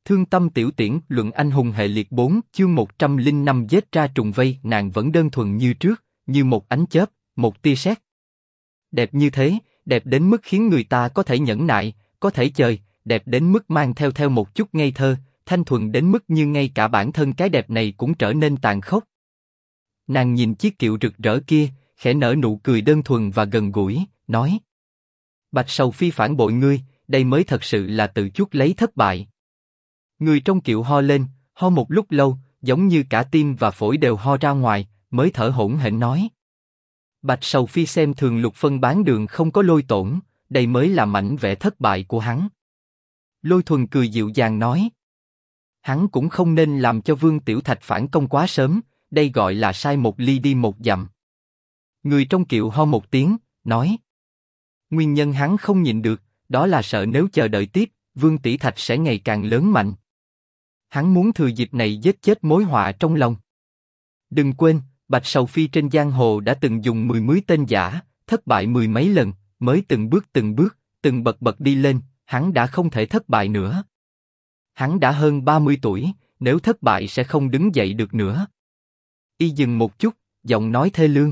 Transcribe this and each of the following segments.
Thương tâm tiểu tiễn, luận anh hùng hệ liệt 4, chương 105 giết ra trùng vây, nàng vẫn đơn thuần như trước, như một ánh chớp, một tia sét. Đẹp như thế, đẹp đến mức khiến người ta có thể nhẫn nại, có thể chơi, đẹp đến mức mang theo một chút ngây thơ, thanh thuần đến mức như ngay cả bản thân cái đẹp này cũng trở nên tàn khốc. Nàng nhìn chiếc kiệu rực rỡ kia, khẽ nở nụ cười đơn thuần và gần gũi, nói: Bạch Sầu Phi phản bội ngươi, đây mới thật sự là tự chuốc lấy thất bại. Người trong kiệu ho lên, ho một lúc lâu, giống như cả tim và phổi đều ho ra ngoài, mới thở hổn hển nói: Bạch Sầu Phi xem thường Lục Phân Bán Đường không có Lôi Tổn, đây mới là mảnh vẽ thất bại của hắn. Lôi Thuần cười dịu dàng nói: Hắn cũng không nên làm cho Vương Tiểu Thạch phản công quá sớm, đây gọi là sai một ly đi một dặm. Người trong kiệu ho một tiếng, nói: Nguyên nhân hắn không nhịn được, đó là sợ nếu chờ đợi tiếp, Vương Tiểu Thạch sẽ ngày càng lớn mạnh. Hắn muốn thừa dịp này giết chết mối họa trong lòng. Đừng quên, Bạch Sầu Phi trên giang hồ đã từng dùng 10 tên giả, thất bại 10 mấy lần, mới từng bước, từng bậc đi lên, hắn đã không thể thất bại nữa. Hắn đã hơn 30 tuổi, nếu thất bại sẽ không đứng dậy được nữa. Y dừng một chút, giọng nói thê lương.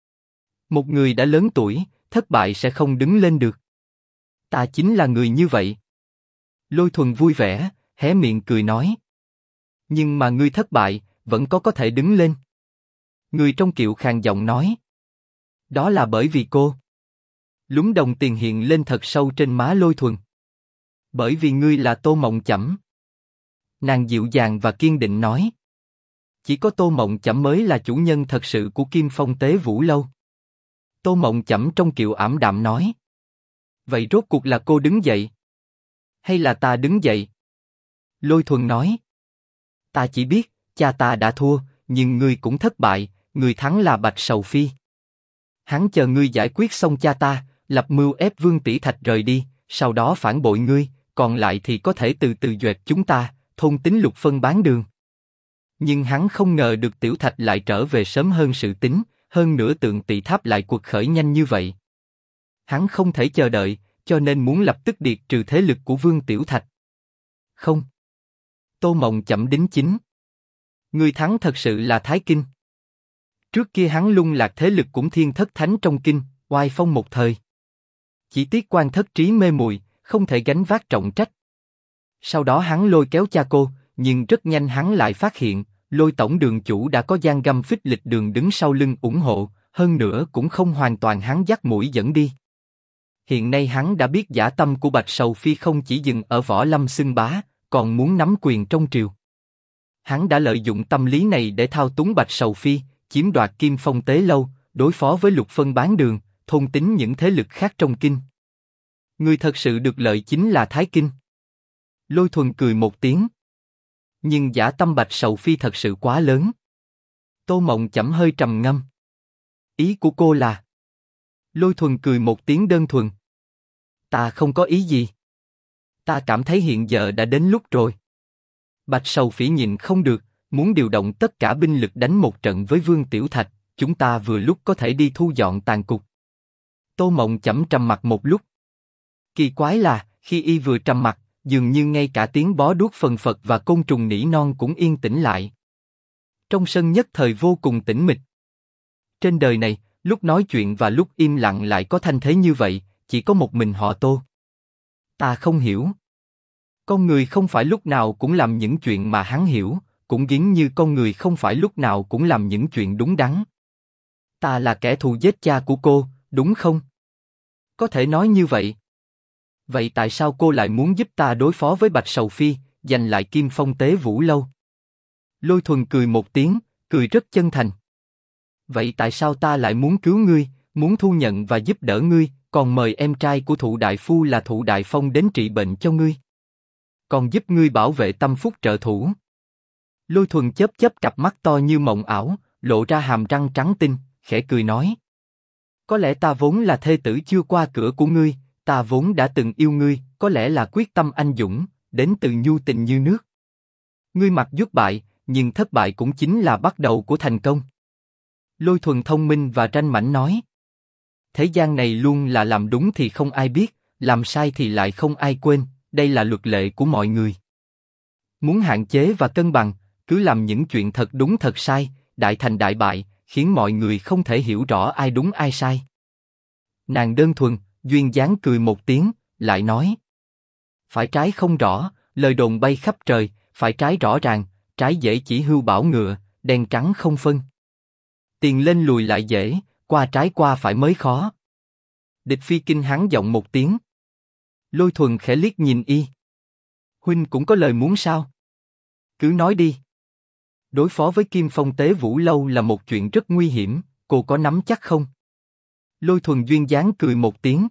Một người đã lớn tuổi, thất bại sẽ không đứng lên được. Ta chính là người như vậy. Lôi Thuần vui vẻ, hé miệng cười nói: Nhưng mà ngươi thất bại, vẫn có thể đứng lên. Người trong kiệu khàn giọng nói: Đó là bởi vì cô. Lúm đồng tiền hiện lên thật sâu trên má Lôi Thuần. Bởi vì ngươi là Tô Mộng Chẩm. Nàng dịu dàng và kiên định nói: Chỉ có Tô Mộng Chẩm mới là chủ nhân thật sự của Kim Phong Tế Vũ Lâu. Tô Mộng Chẩm trong kiệu ảm đạm nói: Vậy rốt cuộc là cô đứng dậy? Hay là ta đứng dậy? Lôi Thuần nói: Ta chỉ biết, cha ta đã thua, nhưng ngươi cũng thất bại, người thắng là Bạch Sầu Phi. Hắn chờ ngươi giải quyết xong cha ta, lập mưu ép Vương Tỷ Thạch rời đi, sau đó phản bội ngươi, còn lại thì có thể từ từ duyệt chúng ta, thôn tính Lục Phân Bán Đường. Nhưng hắn không ngờ được Tiểu Thạch lại trở về sớm hơn sự tính, hơn nữa Tượng Tỵ Tháp lại cuộc khởi nhanh như vậy. Hắn không thể chờ đợi, cho nên muốn lập tức diệt trừ thế lực của Vương Tiểu Thạch. Không. Tô Mộng Chẩm đính chính. Người thắng thật sự là Thái Kinh. Trước kia hắn lung lạc thế lực cũng thiên thất thánh trong kinh, oai phong một thời. Chỉ tiếc quan thất trí mê muội, không thể gánh vác trọng trách. Sau đó hắn lôi kéo cha cô, nhưng rất nhanh hắn lại phát hiện, Lôi tổng đường chủ đã có Giang Găm Phích Lịch Đường đứng sau lưng ủng hộ, hơn nữa cũng không hoàn toàn hắn dắt mũi dẫn đi. Hiện nay hắn đã biết dã tâm của Bạch Sầu Phi không chỉ dừng ở võ lâm xưng bá, còn muốn nắm quyền trong triều. Hắn đã lợi dụng tâm lý này để thao túng Bạch Sầu Phi, chiếm đoạt Kim Phong Tế Lâu, đối phó với Lục Phân Bán Đường, thôn tính những thế lực khác trong kinh. Người thật sự được lợi chính là Thái Kinh. Lôi Thuần cười một tiếng. Nhưng dã tâm Bạch Sầu Phi thật sự quá lớn. Tô Mộng Chẩm hơi trầm ngâm. Ý của cô là? Lôi Thuần cười một tiếng đơn thuần. Ta không có ý gì. Ta cảm thấy hiện giờ đã đến lúc rồi. Bạch Sầu Phi nhìn không được, muốn điều động tất cả binh lực đánh một trận với Vương Tiểu Thạch, chúng ta vừa lúc có thể đi thu dọn tàn cục. Tô Mộng Chẩm trầm mặt một lúc. Kỳ quái là, khi y vừa trầm mặt, dường như ngay cả tiếng bó đuốc phần phật và côn trùng nỉ non cũng yên tĩnh lại. Trong sân nhất thời vô cùng tĩnh mịch. Trên đời này, lúc nói chuyện và lúc im lặng lại có thanh thế như vậy, chỉ có một mình họ Tô. Ta không hiểu. Con người không phải lúc nào cũng làm những chuyện mà hắn hiểu, cũng giống như con người không phải lúc nào cũng làm những chuyện đúng đắn. Ta là kẻ thù giết cha của cô, đúng không? Có thể nói như vậy. Vậy tại sao cô lại muốn giúp ta đối phó với Bạch Sầu Phi, giành lại Kim Phong Tế Vũ Lâu? Lôi Thuần cười một tiếng, cười rất chân thành. Vậy tại sao ta lại muốn cứu ngươi, muốn thu nhận và giúp đỡ ngươi, còn mời em trai của Thụ Đại Phu là Thụ Đại Phong đến trị bệnh cho ngươi? Còn giúp ngươi bảo vệ tâm phúc trợ thủ. Lôi Thuần chớp chớp cặp mắt to như mộng ảo, lộ ra hàm răng trắng tinh, khẽ cười nói: Có lẽ ta vốn là thê tử chưa qua cửa của ngươi, ta vốn đã từng yêu ngươi, có lẽ là quyết tâm anh dũng, đến từ nhu tình như nước. Ngươi mặc dút bại, nhưng thất bại cũng chính là bắt đầu của thành công. Lôi Thuần thông minh và ranh mãnh nói: Thế gian này luôn là làm đúng thì không ai biết, làm sai thì lại không ai quên, đây là luật lệ của mọi người. Muốn hạn chế và cân bằng, cứ làm những chuyện thật đúng thật sai, đại thành đại bại, khiến mọi người không thể hiểu rõ ai đúng ai sai. Nàng đơn thuần, duyên dáng cười một tiếng, lại nói. Phải trái không rõ, lời đồn bay khắp trời, phải trái rõ ràng, trái dễ chỉ hưu bảo ngựa, đen trắng không phân. Tiền lên lùi lại dễ, qua trái qua phải mới khó. Địch Phi kinh hắn giọng một tiếng. Lôi Thuần khẽ liếc nhìn y. Huynh cũng có lời muốn sao? Cứ nói đi. Đối phó với Kim Phong Tế Vũ Lâu là một chuyện rất nguy hiểm, cô có nắm chắc không? Lôi Thuần duyên dáng cười một tiếng.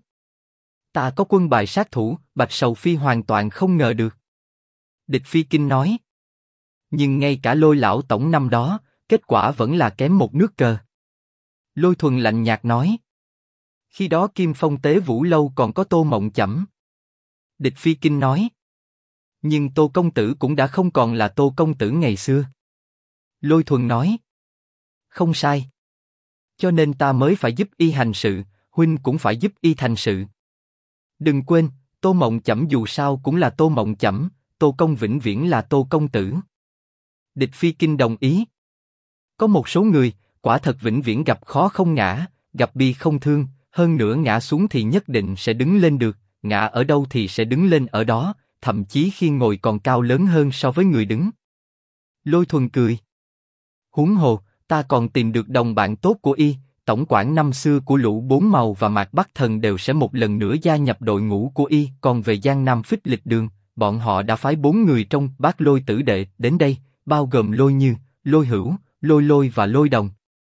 Ta có quân bài sát thủ, Bạch Sầu Phi hoàn toàn không ngờ được. Địch Phi kinh nói. Nhưng ngay cả Lôi lão tổng năm đó, kết quả vẫn là kém một nước cờ. Lôi Thuần lạnh nhạt nói. Khi đó Kim Phong Tế Vũ Lâu còn có Tô Mộng Chẩm. Địch Phi kinh nói. Nhưng Tô công tử cũng đã không còn là Tô công tử ngày xưa. Lôi Thuần nói. Không sai. Cho nên ta mới phải giúp y hành sự, huynh cũng phải giúp y thành sự. Đừng quên, Tô Mộng Chẩm dù sao cũng là Tô Mộng Chẩm, Tô công vĩnh viễn là Tô công tử. Địch Phi kinh đồng ý. Có một số người, quả thật vĩnh viễn gặp khó không ngã, gặp bi không thương, hơn nữa ngã xuống thì nhất định sẽ đứng lên được, ngã ở đâu thì sẽ đứng lên ở đó, thậm chí khi ngồi còn cao lớn hơn so với người đứng. Lôi Thuần cười. Huống hồ, ta còn tìm được đồng bạn tốt của y, tổng quản năm xưa của Lũ Bốn Màu và Mạc Bắc Thần đều sẽ một lần nữa gia nhập đội ngũ của y. Còn về Giang Nam Phích Lịch Đường, bọn họ đã phái 4 người trong Bát Lôi tử đệ đến đây, bao gồm Lôi Như, Lôi Hữu, Lôi Lôi và Lôi Đồng.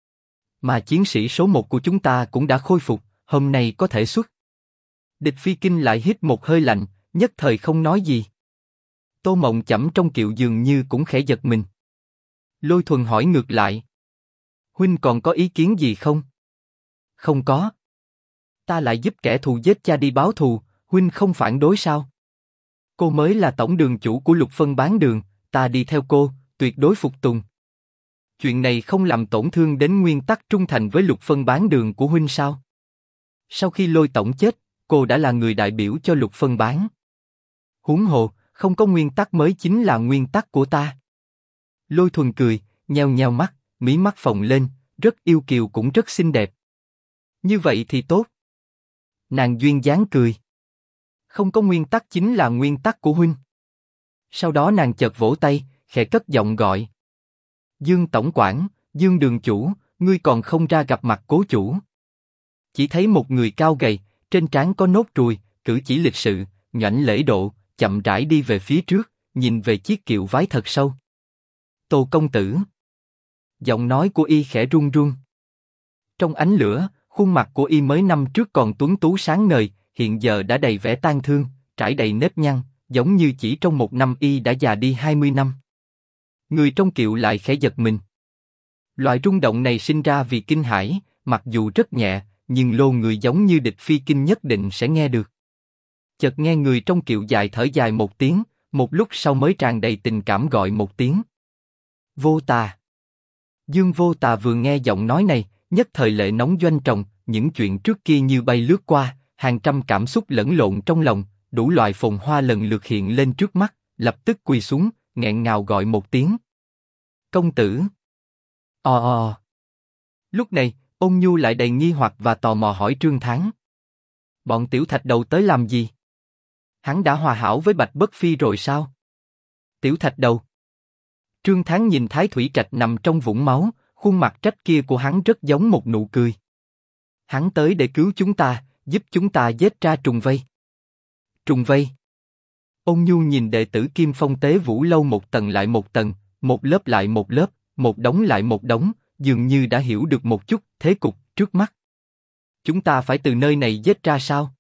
Mà chiến sĩ số 1 của chúng ta cũng đã khôi phục, hôm nay có thể xuất. Địch Phi kinh lại hít một hơi lạnh, nhất thời không nói gì. Tô Mộng Chẩm trong kiệu dường như cũng khẽ giật mình. Lôi Thuần hỏi ngược lại. Huynh còn có ý kiến gì không? Không có. Ta lại giúp kẻ thù giết cha đi báo thù, huynh không phản đối sao? Cô mới là tổng đường chủ của Lục Phân Bán Đường, ta đi theo cô, tuyệt đối phục tùng. Chuyện này không làm tổn thương đến nguyên tắc trung thành với Lục Phân Bán Đường của huynh sao? Sau khi Lôi tổng chết, cô đã là người đại biểu cho Lục Phân Bán. Huống hồ, không có nguyên tắc mới chính là nguyên tắc của ta. Lôi Thuần cười, nheo nheo mắt, mí mắt phồng lên, rất yêu kiều cũng rất xinh đẹp. Như vậy thì tốt. Nàng duyên dáng cười. Không có nguyên tắc chính là nguyên tắc của huynh. Sau đó nàng chợt vỗ tay, khẽ cất giọng gọi. Dương tổng quản, Dương đường chủ, ngươi còn không ra gặp mặt cố chủ. Chỉ thấy một người cao gầy, trên trán có nốt ruồi, cử chỉ lịch sự, nhoẻn lễ độ, chậm rãi đi về phía trước, nhìn về chiếc kiệu vái thật sâu. Tô công tử. Giọng nói của y khẽ run run. Trong ánh lửa, khuôn mặt của y mới năm trước còn tuấn tú sáng ngời, hiện giờ đã đầy vẻ tang thương, trải đầy nếp nhăn, giống như chỉ trong một năm y đã già đi 20 năm. Người trong kiệu lại khẽ giật mình. Loại rung động này sinh ra vì kinh hãi, mặc dù rất nhẹ, nhưng lô người giống như Địch Phi kinh nhất định sẽ nghe được. Chợt nghe người trong kiệu dài thở dài một tiếng, một lúc sau mới tràn đầy tình cảm gọi một tiếng. Vô Tà. Dương Vô Tà vừa nghe giọng nói này, nhất thời lệ nóng doanh trọng, những chuyện trước kia như bay lướt qua, hàng trăm cảm xúc lẫn lộn trong lòng, đủ loại phồn hoa lần lượt hiện lên trước mắt, lập tức quỳ xuống, nghẹn ngào gọi một tiếng. Công tử. Lúc này, Ôn Nhu lại đầy nghi hoặc và tò mò hỏi Trương Thắng. Bọn Tiểu Thạch Đầu tới làm gì? Hắn đã hòa hảo với Bạch Bất Phi rồi sao? Tiểu Thạch Đầu. Trương Thắng nhìn Thái Thủy Trạch nằm trong vũng máu, khuôn mặt trách kia của hắn rất giống một nụ cười. Hắn tới để cứu chúng ta, giúp chúng ta giết ra trùng vây. Trùng vây. Ôn Nhu nhìn đệ tử Kim Phong Tế Vũ Lâu một tầng lại một tầng, một lớp lại một lớp, một đống lại một đống, dường như đã hiểu được một chút thế cục trước mắt. Chúng ta phải từ nơi này giết ra sao?